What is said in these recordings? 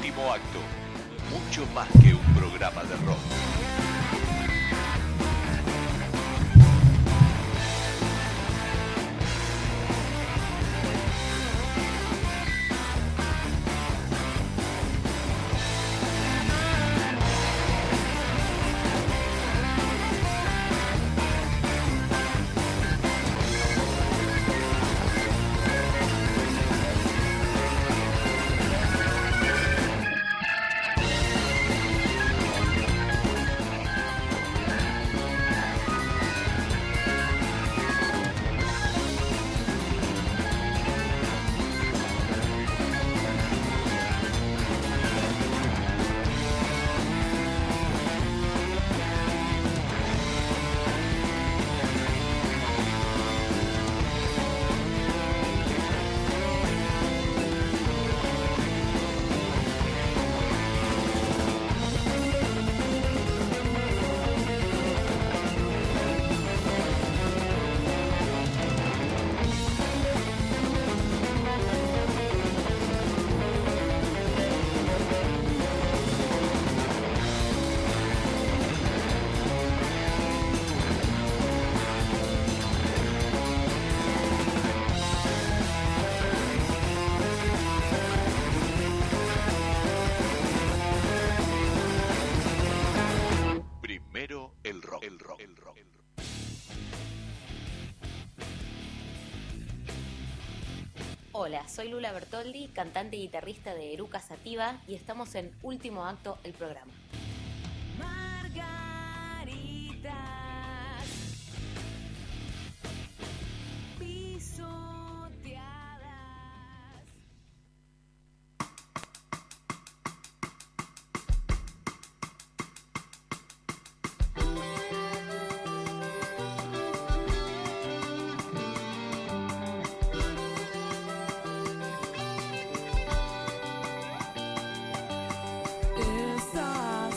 último acto. Mucho más que un programa de rock. Hola, soy Lula Bertoldi, cantante y guitarrista de Eruca Sativa y estamos en Último Acto, el programa. Margaritas pisoteadas. Esa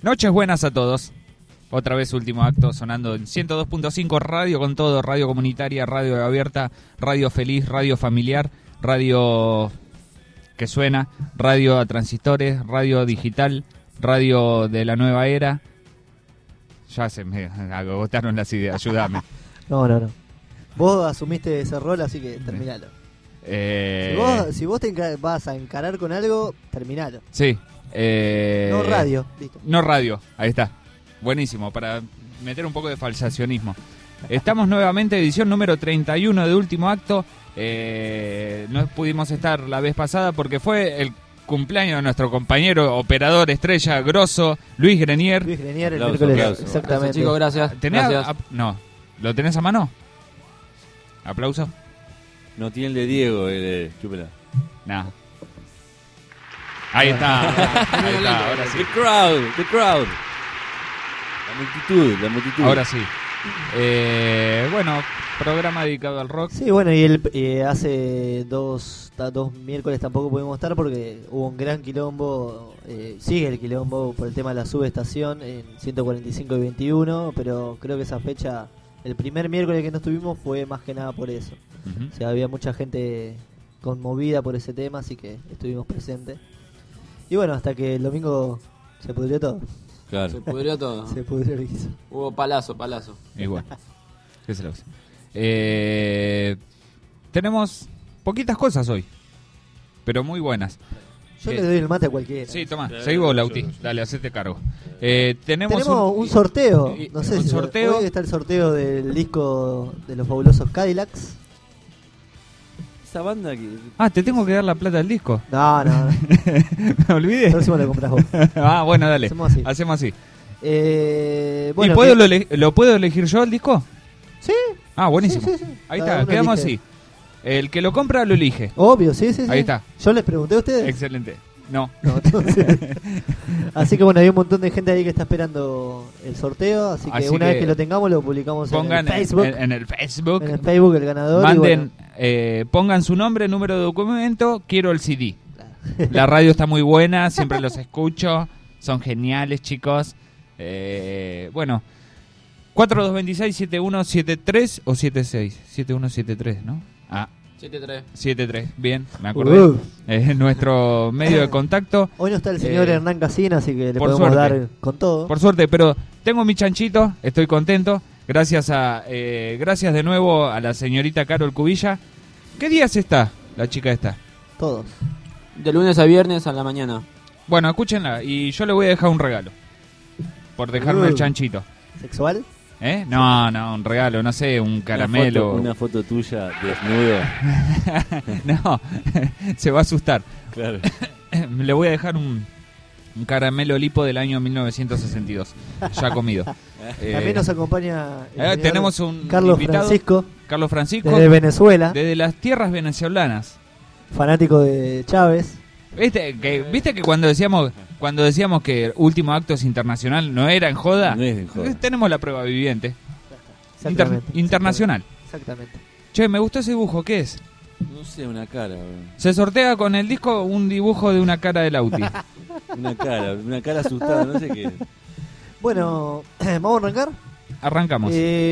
Noches buenas a todos. Otra vez último acto sonando en 102.5 Radio con todo, radio comunitaria, radio abierta, radio feliz, radio familiar, radio que suena, radio a transistores, radio digital, radio de la nueva era. Ya se me agotaron las ideas, ayúdame. No. Vos asumiste ese rol, así que terminalo. Si vos vas a encarar con algo, terminalo. Sí. No radio, listo. No radio, ahí está. Buenísimo, para meter un poco de falsacionismo. Estamos nuevamente, edición número 31 de Último Acto. No pudimos estar la vez pasada porque fue el cumpleaños de nuestro compañero operador estrella grosso, Luis Grenier. Luis Grenier, el Aplauso, miércoles. aplauso. Exactamente. Gracias, chicos, gracias. Gracias. No, ¿lo tenés a mano? ¿Aplauso? No tiene el de Diego, el de Chúpela. Nah. Ahí está, ahora sí. The crowd. La multitud. Ahora sí. Bueno, programa dedicado al rock. Sí, bueno, y hace dos miércoles tampoco pudimos estar porque hubo un gran quilombo. Sigue el quilombo por el tema de la subestación en 145 y 21, pero creo que esa fecha, el primer miércoles que no estuvimos fue más que nada por eso. Uh-huh. O sea, había mucha gente conmovida por ese tema, así que estuvimos presentes. Y bueno, hasta que el domingo se pudrió todo. Claro. Se pudrió todo. Se pudrió el guiso. Hubo palazo. Igual. ¿Qué se lo hace? Tenemos poquitas cosas hoy, pero muy buenas. Yo le doy el mate a cualquiera. Sí, toma, seguí vos, Lauti. Dale, hacete cargo. Tenemos un sorteo. No sé un si sorteo. hoy está el sorteo del disco de los fabulosos Cadillacs. Esa banda que... ¿te tengo que dar la plata del disco? No. Me olvidé. El próximo lo compras vos. Bueno, dale. Hacemos así. ¿Y Bueno, puedo lo puedo elegir yo el disco? Sí. Buenísimo. Sí. Ahí Cada está, uno quedamos elige. así. El que lo compra lo elige. Obvio, sí. Ahí está. Yo les pregunté a ustedes. Excelente. No. Entonces... Así que bueno, hay un montón de gente ahí que está esperando el sorteo. Así que una vez que lo tengamos, lo publicamos en el Facebook. En el Facebook. En el Facebook el ganador. Manden, pongan su nombre, número de documento. Quiero el CD. Claro. La radio está muy buena, siempre los escucho. Son geniales, chicos. Bueno, 4226-7173 o 76. 7173, ¿no? 73, bien, me acordé. Nuestro medio de contacto. Hoy no está el señor Hernán Casina, así que le podemos suerte, dar con todo. Por suerte, pero tengo mi chanchito, estoy contento. Gracias de nuevo a la señorita Carol Cubilla. ¿Qué días está la chica esta? Todos. De lunes a viernes a la mañana. Bueno, escúchenla y yo le voy a dejar un regalo. Por dejarme el chanchito. ¿Sexual? No, un regalo, no sé, un caramelo. Una foto tuya desnudo. No, se va a asustar. Claro. Le voy a dejar un caramelo lipo del año 1962, ya comido. También nos acompaña tenemos un Carlos invitado, Carlos Francisco, desde Venezuela, desde las tierras venezolanas, fanático de Chávez. ¿Viste que cuando decíamos que Último Acto es internacional, no era en joda? No es en joda. Tenemos la prueba viviente. Exactamente, internacional. Exactamente. Che, me gustó ese dibujo, ¿qué es? No sé, una cara. Se sortea con el disco un dibujo de una cara de Lauti. una cara asustada, no sé qué. Bueno, ¿vamos a arrancar? Arrancamos.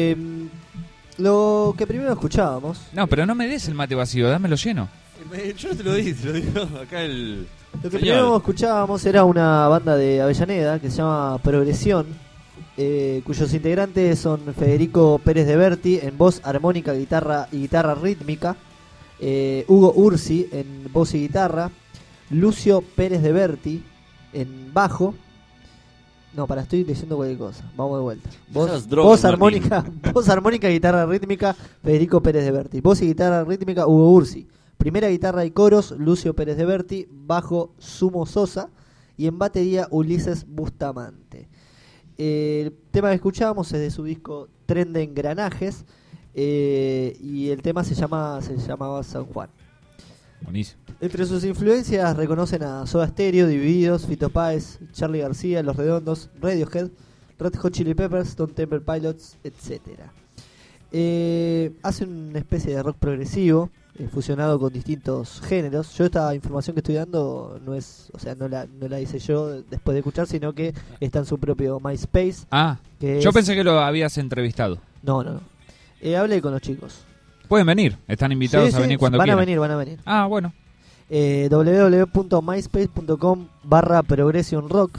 Lo que primero escuchábamos. No, pero no me des el mate vacío, dámelo lleno. Yo no te lo di, te lo digo acá el... Lo que primero escuchábamos era una banda de Avellaneda que se llama Progresión, cuyos integrantes son Federico Pérez de Berti en voz, armónica, guitarra y guitarra rítmica, Hugo Ursi en voz y guitarra, Lucio Pérez de Berti en bajo. No, estoy diciendo cualquier cosa. Vamos de vuelta. Voz armónica, guitarra rítmica, Federico Pérez de Berti. Voz y guitarra rítmica, Hugo Ursi. Primera guitarra y coros, Lucio Pérez de Berti. Bajo, Sumo Sosa. Y en batería, Ulises Bustamante. El tema que escuchábamos es de su disco Tren de Engranajes. Y el tema se llamaba San Juan. Buenísimo. Entre sus influencias reconocen a Soda Stereo, Divididos, Fito Páez, Charly García, Los Redondos, Radiohead, Red Hot Chili Peppers, Stone Temple Pilots, etc. Hace una especie de rock progresivo fusionado con distintos géneros. Yo esta información que estoy dando no es, o sea, no la hice yo después de escuchar, sino que está en su propio MySpace. Yo pensé que lo habías entrevistado. No. Hablé con los chicos. Pueden venir, están invitados a venir cuando quieran. Van a venir. Bueno. www.myspace.com/Progression Rock.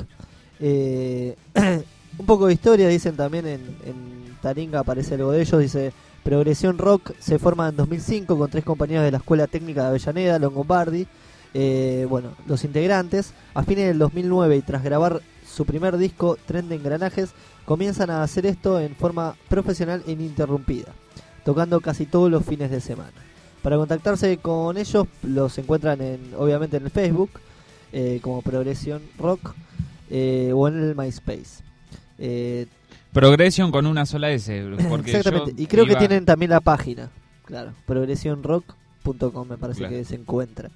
Un poco de historia, dicen también en Taringa aparece algo de ellos. Dice: Progression Rock se forma en 2005 con 3 compañeros de la Escuela Técnica de Avellaneda, Longobardi. Los integrantes, a fines del 2009 y tras grabar su primer disco, Tren de Engranajes, comienzan a hacer esto en forma profesional e ininterrumpida, tocando casi todos los fines de semana. Para contactarse con ellos los encuentran obviamente en el Facebook como Progression Rock o en el MySpace. Progression con una sola S. Porque exactamente, y creo que tienen también la página, claro, progressionrock.com me parece que se encuentra.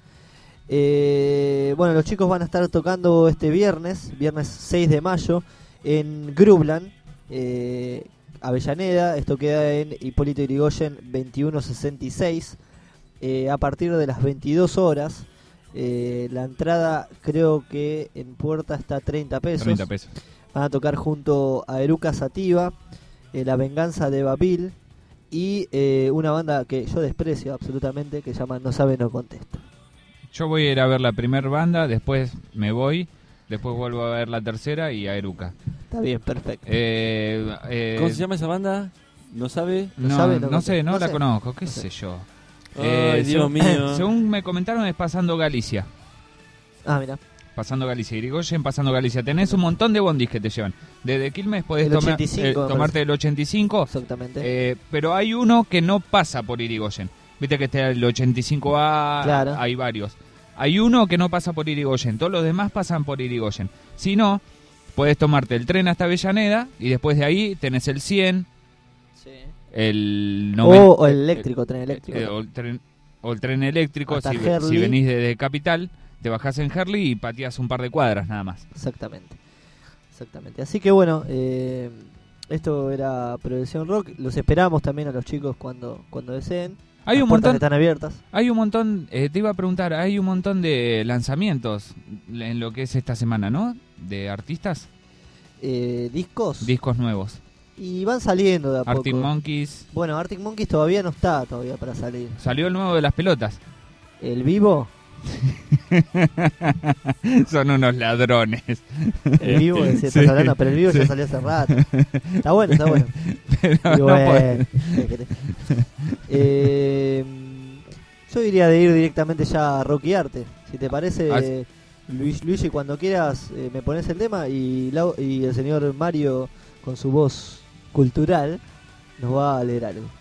Los chicos van a estar tocando este viernes 6 de mayo, en Grubland, Avellaneda. Esto queda en Hipólito Yrigoyen 2166, a partir de las 22 horas. La entrada creo que en puerta está 30 pesos. 30 pesos. Van a tocar junto a Eruca Sativa, La Venganza de Babil y una banda que yo desprecio absolutamente, que se llama No Sabe No Contesta. Yo voy a ir a ver la primera banda, después me voy, después vuelvo a ver la tercera y a Eruca. Está bien, perfecto. ¿Cómo se llama esa banda? ¿No sabe? No sé, no la conozco, qué sé yo. Ay, Dios mío. Según me comentaron es Pasando Galicia. Mira. Pasando Galicia, Irigoyen, Pasando Galicia. Tenés un montón de bondis que te llevan. Desde Quilmes podés tomarte el 85. Exactamente. Pero hay uno que no pasa por Irigoyen. Viste que está el 85A, claro. Hay varios. Hay uno que no pasa por Irigoyen, todos los demás pasan por Irigoyen. Si no, podés tomarte el tren hasta Avellaneda y después de ahí tenés el 100, sí. El o el eléctrico, tren eléctrico. O el tren eléctrico, si venís desde Capital, te bajás en Herli y pateás un par de cuadras nada más. Exactamente. Así que bueno, esto era Progression Rock. Los esperamos también a los chicos cuando deseen. Hay Las un montón, están abiertas. Hay un montón, te iba a preguntar, hay un montón de lanzamientos en lo que es esta semana, ¿no? De artistas. ¿Discos? Discos nuevos. Y van saliendo de a Arctic poco. Monkeys. Bueno, Arctic Monkeys todavía no está para salir. Salió el nuevo de las pelotas. ¿El vivo? Son unos ladrones. El vivo, estás hablando, pero el vivo ya salió hace rato. Está bueno. Pero bueno, yo diría de ir directamente ya a Rocky Arte. Si te parece, Luigi, cuando quieras me pones el tema y el señor Mario con su voz cultural nos va a leer algo.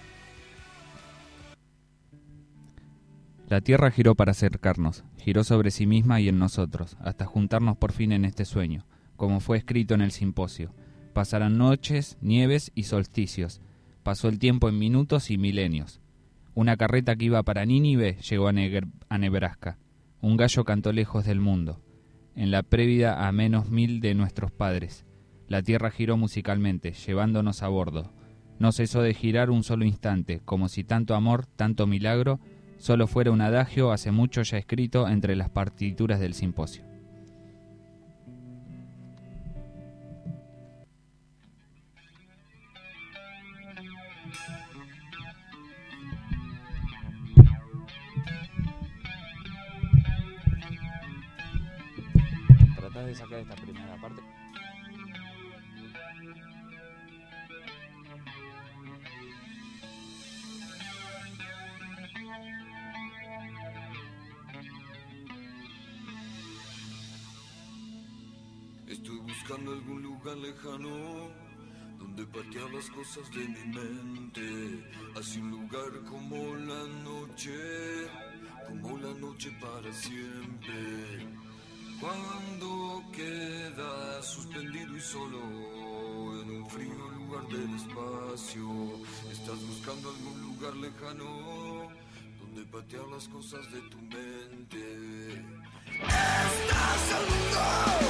La tierra giró para acercarnos, giró sobre sí misma y en nosotros, hasta juntarnos por fin en este sueño, como fue escrito en el simposio. Pasarán noches, nieves y solsticios. Pasó el tiempo en minutos y milenios. Una carreta que iba para Nínive llegó a Nebraska. Un gallo cantó lejos del mundo, en la prévida a -1000 de nuestros padres. La tierra giró musicalmente, llevándonos a bordo. No cesó de girar un solo instante, como si tanto amor, tanto milagro, solo fuera un adagio hace mucho ya escrito entre las partituras del simposio. Tratá de sacar esta primera parte. Estoy buscando algún lugar lejano donde patear las cosas de mi mente, hacia un lugar como la noche para siempre. Cuando quedas suspendido y solo en un frío lugar del espacio, estás buscando algún lugar lejano donde patear las cosas de tu mente. Estás al mundo.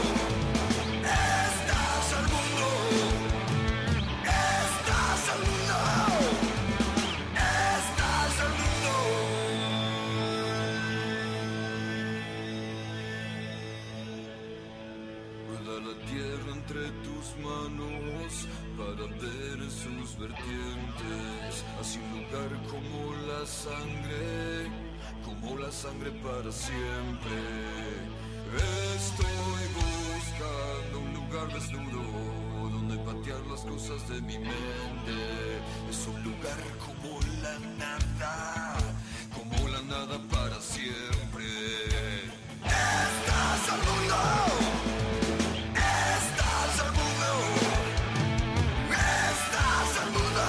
Estás al mundo, estás al mundo, estás al mundo. la tierra entre tus manos para ver sus vertientes. Así un lugar como la sangre para siempre. Estoy buscando un lugar desnudo donde patear las cosas de mi mente. Es un lugar como la nada para siempre. Estás al mundo, estás al mundo, estás al mundo,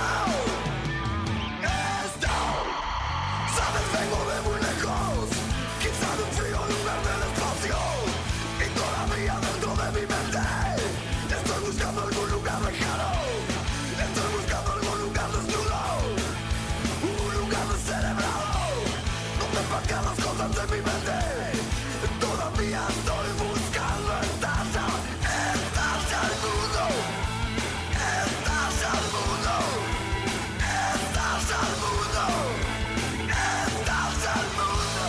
sabes, vengo de muy lejos, quizá de un frío lugar del espacio, y todavía dentro de mi mente estoy buscando algún lugar lejano, estoy buscando algún lugar desnudo, un lugar descerebrado, donde patear las cosas de mi mente. Todavía estoy buscando, estás al mundo, estás al mundo, estás al mundo, estás al mundo.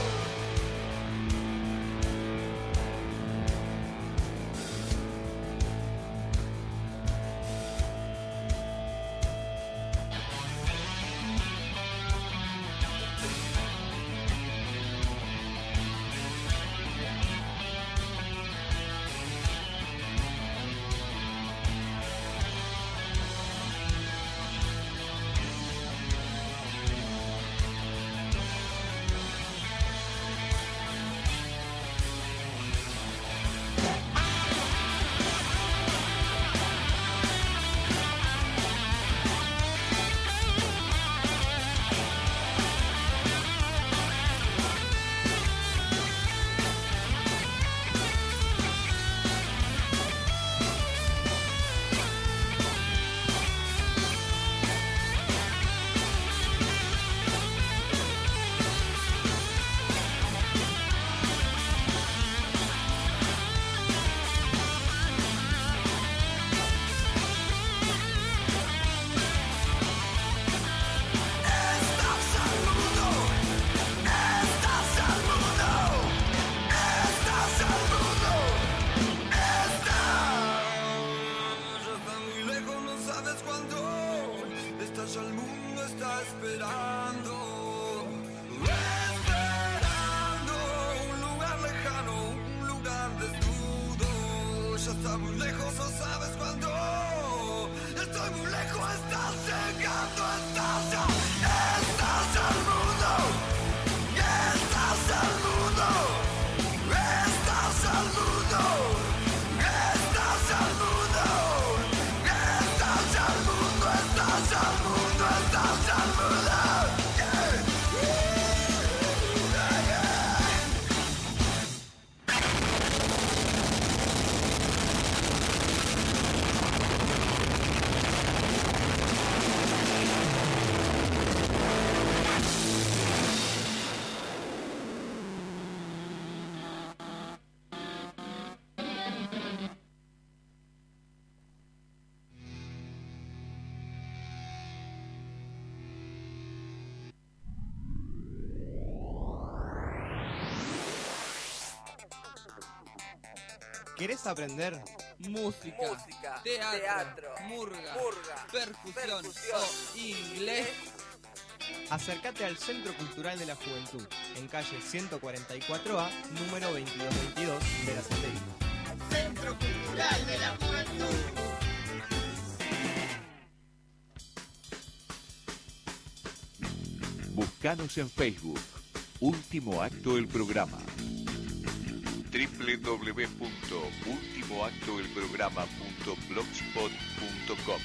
¿Querés aprender? Música, teatro, murga, percusión o inglés. Acércate al Centro Cultural de la Juventud, en calle 144A, número 2222 de la Satélite. Centro Cultural de la Juventud. Búscanos en Facebook. Último Acto del Programa. www.ultimoactodelprograma.blogspot.com.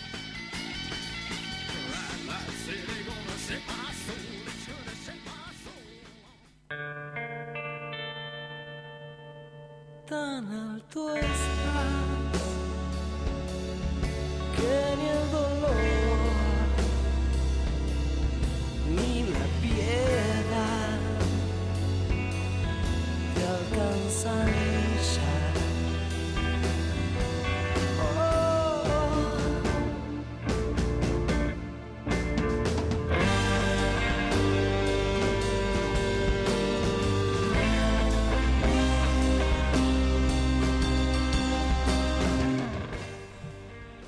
Tan alto estás que ni el dolor ni la piedad te alcanzan ya.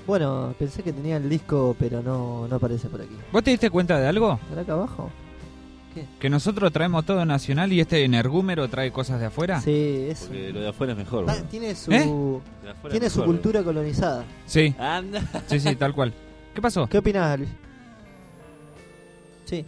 Bueno, pensé que tenía el disco, pero no aparece por aquí. ¿Vos te diste cuenta de algo? ¿Estará acá abajo? ¿Qué? Que nosotros traemos todo nacional y este energúmero trae cosas de afuera. Sí, eso. Porque lo de afuera es mejor. Tiene su, tiene su cultura colonizada. Sí. Anda. Sí, tal cual. ¿Qué pasó? ¿Qué opinás, Luis? Sí.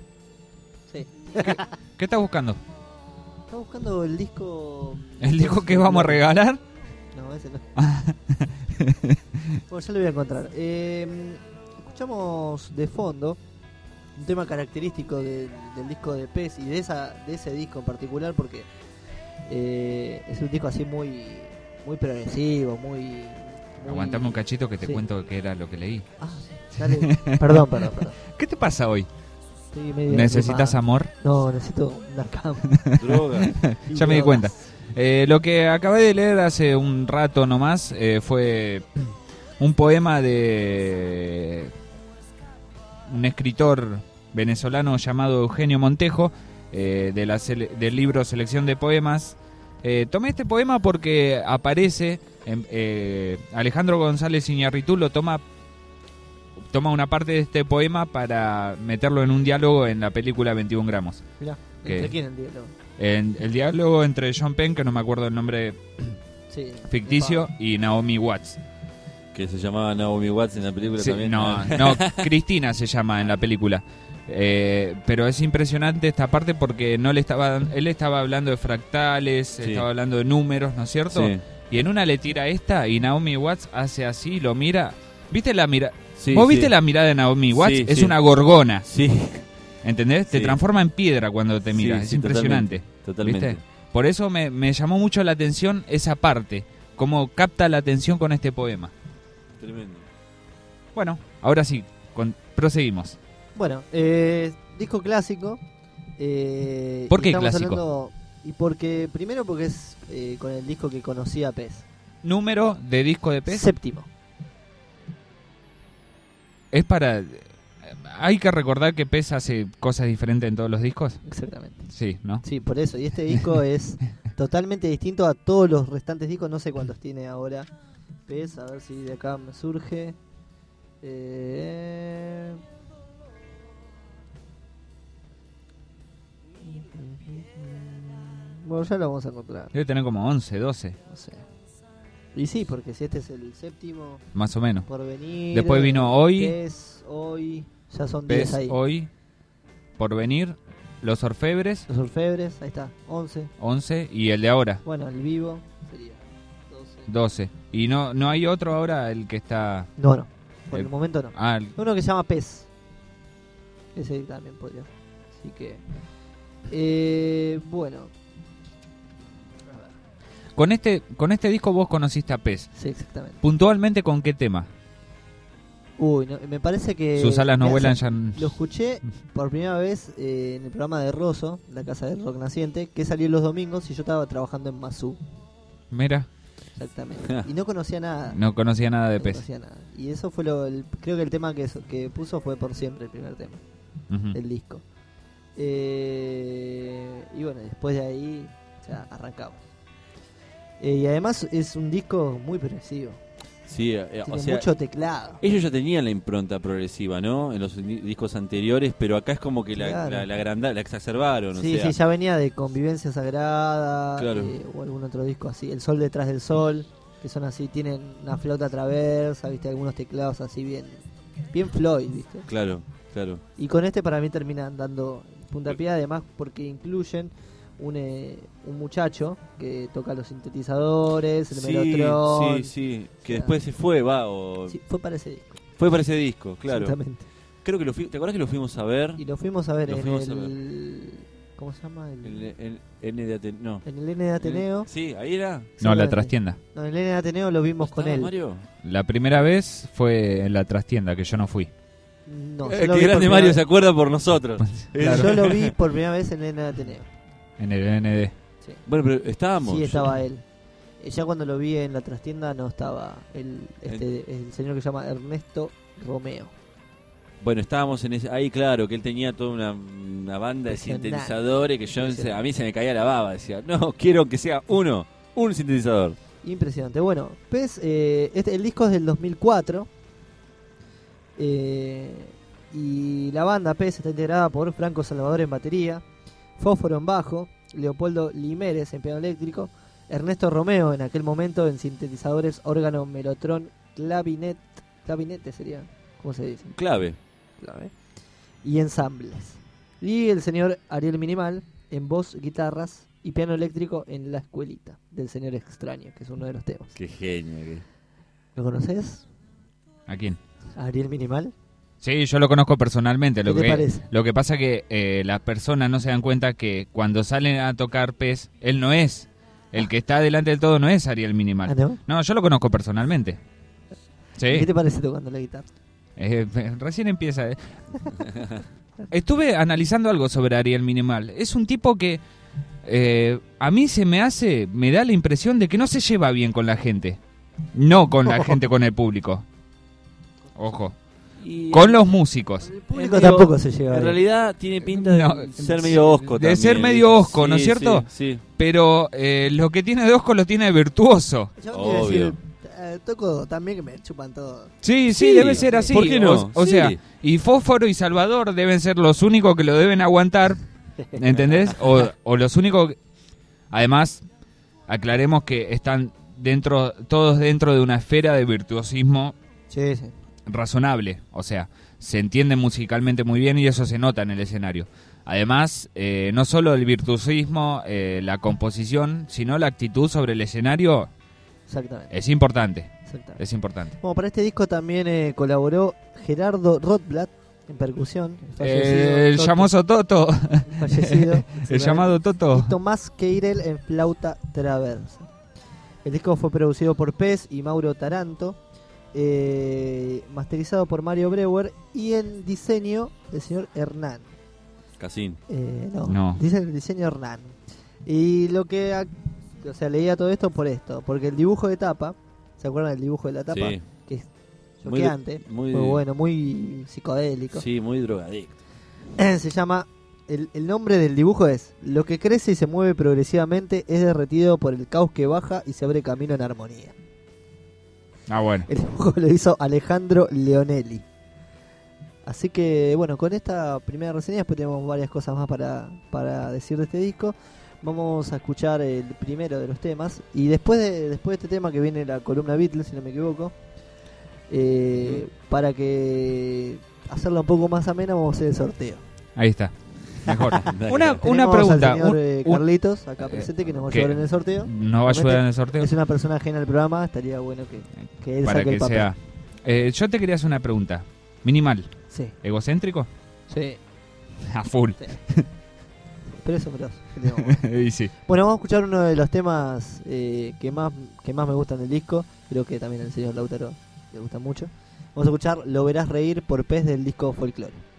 ¿Qué estás buscando? Está buscando el disco... ¿El disco que vamos a regalar? No, ese no. Bueno, ya lo voy a encontrar. Escuchamos de fondo un tema característico del disco de Pez y de ese disco en particular, porque es un disco así muy progresivo, muy... Aguantame un cachito que te cuento qué era lo que leí. Dale. Perdón. ¿Qué te pasa hoy? Estoy medio ¿Necesitas amor? No, necesito una cama. Droga. Ya me di cuenta. Lo que acabé de leer hace un rato nomás fue un poema de un escritor venezolano llamado Eugenio Montejo, del libro Selección de Poemas. Tomé este poema porque aparece Alejandro González Iñárritu lo toma una parte de este poema para meterlo en un diálogo en la película 21 gramos. Mirá, ¿entre quién el diálogo? El diálogo entre John Penn, que no me acuerdo el nombre ficticio, y Naomi Watts. Que se llamaba Naomi Watts en la película también. No, Cristina se llama en la película. Pero es impresionante esta parte porque él estaba hablando de fractales, estaba hablando de números, ¿no es cierto? Sí. Y en una le tira esta y Naomi Watts hace así, lo mira. ¿Viste la mirada? Sí, ¿Vos viste la mirada de Naomi Watts? Sí, es una gorgona. Sí. ¿Entendés? Te transforma en piedra cuando te mira. Es impresionante. Totalmente. ¿Viste? Por eso me llamó mucho la atención esa parte. Cómo capta la atención con este poema. Tremendo. Bueno, ahora sí, proseguimos. Bueno, disco clásico. ¿Por qué clásico? Primero porque es con el disco que conocía Pez. ¿Número de disco de Pez? 7º. Es para... Hay que recordar que Pez hace cosas diferentes en todos los discos. Exactamente. Sí, ¿no? Sí, por eso. Y este disco es totalmente distinto a todos los restantes discos. No sé cuántos tiene ahora Pez. A ver si de acá me surge. Bueno, ya lo vamos a encontrar. Debe tener como 11, 12. No sé. Y sí, porque si este es el 7º... Más o menos. Porvenir. Después vino Hoy. Pez, Hoy. Ya son Pez, 10 ahí. Hoy. Porvenir. Los Orfebres. Los Orfebres, ahí está. 11. 11. Y el de ahora. Bueno, el vivo sería 12. Y no hay otro ahora, el que está... No. Por el momento no. Uno que se llama Pez. Ese también podría. Así que... bueno... Con este disco vos conociste a Pez. Sí, exactamente. ¿Puntualmente con qué tema? Uy, no, me parece que... Sus alas no vuelan ya... Lo escuché por primera vez en el programa de Rosso, la Casa del Rock Naciente, que salió los domingos y yo estaba trabajando en Mazú. Mira. Exactamente. Y no conocía nada. No conocía nada de Pez. No conocía nada. Y eso fue creo que el tema que puso fue Por Siempre, el primer tema del disco. Y bueno, después de ahí ya arrancamos. Y además es un disco muy progresivo. Sí, tiene mucho teclado. Ellos ya tenían la impronta progresiva, ¿no? En los discos anteriores, pero acá es como que claro. la exacerbaron. Sí, ya venía de Convivencia Sagrada, claro. O algún otro disco así. El Sol Detrás del Sol, que son así, tienen una flauta traversa, ¿viste? Algunos teclados así bien Floyd, ¿viste? Claro. Y con este para mí terminan dando puntapié, además porque incluyen un muchacho que toca los sintetizadores, el Melotron. Sí, que después se fue, Sí, fue para ese disco. Fue para ese disco, claro. Exactamente. Creo que ¿te acuerdas que lo fuimos a ver? Y lo fuimos a ver ¿cómo se llama? El N de Ateneo. No. En el N de Ateneo. Sí, ahí era. No, la trastienda. No, en el N de Ateneo lo vimos con él. Mario? La primera vez fue en la trastienda, que yo no fui. No, qué grande Mario se acuerda por nosotros. Claro. Yo lo vi por primera vez en el N de Ateneo. En el ND. Sí. Bueno, pero estábamos. Sí, estaba él. Ya cuando lo vi en la trastienda no estaba el señor que se llama Ernesto Romeo. Bueno, estábamos ahí, claro, que él tenía toda una banda de sintetizadores que a mí se me caía la baba. Decía, no, quiero que sea un sintetizador. Impresionante. Bueno, Pez, el disco es del 2004. Y la banda PES está integrada por Franco Salvador en batería, Fósforo en bajo, Leopoldo Limérez en piano eléctrico, Ernesto Romeo en aquel momento en sintetizadores, órgano, melotron, clavinete sería, ¿cómo se dice? Clave. Y ensambles. Y el señor Ariel Minimal en voz, guitarras y piano eléctrico en La Escuelita del señor Extraño, que es uno de los temas. Qué genio. ¿Lo conoces? ¿A quién? ¿A Ariel Minimal? Sí, yo lo conozco personalmente. ¿Qué te parece? Lo que pasa que las personas no se dan cuenta que cuando salen a tocar PES, él no es. El que está delante del todo no es Ariel Minimal. ¿Ah, no? No, yo lo conozco personalmente. ¿Sí? ¿Qué te parece tocando la guitarra? Recién empieza. Estuve analizando algo sobre Ariel Minimal. Es un tipo que a mí me da la impresión de que no se lleva bien con la gente. No con la gente, con el público. Ojo. Con los músicos. El público tampoco se lleva En bien. realidad tiene pinta de ser medio osco también. De ser medio osco, ¿no es cierto? Sí. Pero lo que tiene de osco lo tiene de virtuoso. Yo te iba a decir, toco también que me chupan todo. Sí, debe ser así. ¿Por qué no? O sea, y Fósforo y Salvador deben ser los únicos que lo deben aguantar, ¿entendés? O los únicos... Además, aclaremos que están todos dentro de una esfera de virtuosismo razonable. O sea, se entienden musicalmente muy bien y eso se nota en el escenario. Además, no solo el virtuosismo, la composición, sino la actitud sobre el escenario. Exactamente. Es importante. Exactamente. Es importante. Bueno, para este disco también colaboró Gerardo Rothblatt en percusión. El famoso Toto. Fallecido. El llamado Toto. Y Tomás Queirel en flauta traversa. El disco fue producido por PES y Mauro Taranto. Masterizado por Mario Breuer. Y en diseño del señor Hernán. Casín. No. Dice el diseño Hernán. Y lo que... O sea, leía todo esto por esto. Porque el dibujo de tapa... ¿Se acuerdan del dibujo de la tapa? Sí. Que es choqueante. Muy bueno, muy psicodélico. Sí, muy drogadicto. Se llama... El nombre del dibujo es: lo que crece y se mueve progresivamente es derretido por el caos que baja y se abre camino en armonía. Ah, bueno. El dibujo lo hizo Alejandro Leonelli. Así que, bueno, con esta primera reseña, después tenemos varias cosas más para decir de este disco. Vamos a escuchar el primero de los temas. Y después de este tema que viene la columna Beatles, si no me equivoco, para que hacerla un poco más amena, vamos a hacer el sorteo. Ahí está. Mejor. Una pregunta. Al señor Carlitos, acá presente, que nos va a ayudar en el sorteo. ¿Nos va a ayudar en el sorteo? Es una persona ajena al programa, estaría bueno que él saque el papel. Yo te quería hacer una pregunta. Minimal. Sí. ¿Egocéntrico? Sí. A full. Sí. Pero eso, y sí. Bueno, vamos a escuchar uno de los temas que más me gustan del disco. Creo que también al señor Lautaro le gusta mucho. Vamos a escuchar Lo Verás Reír por PES del disco Folklore.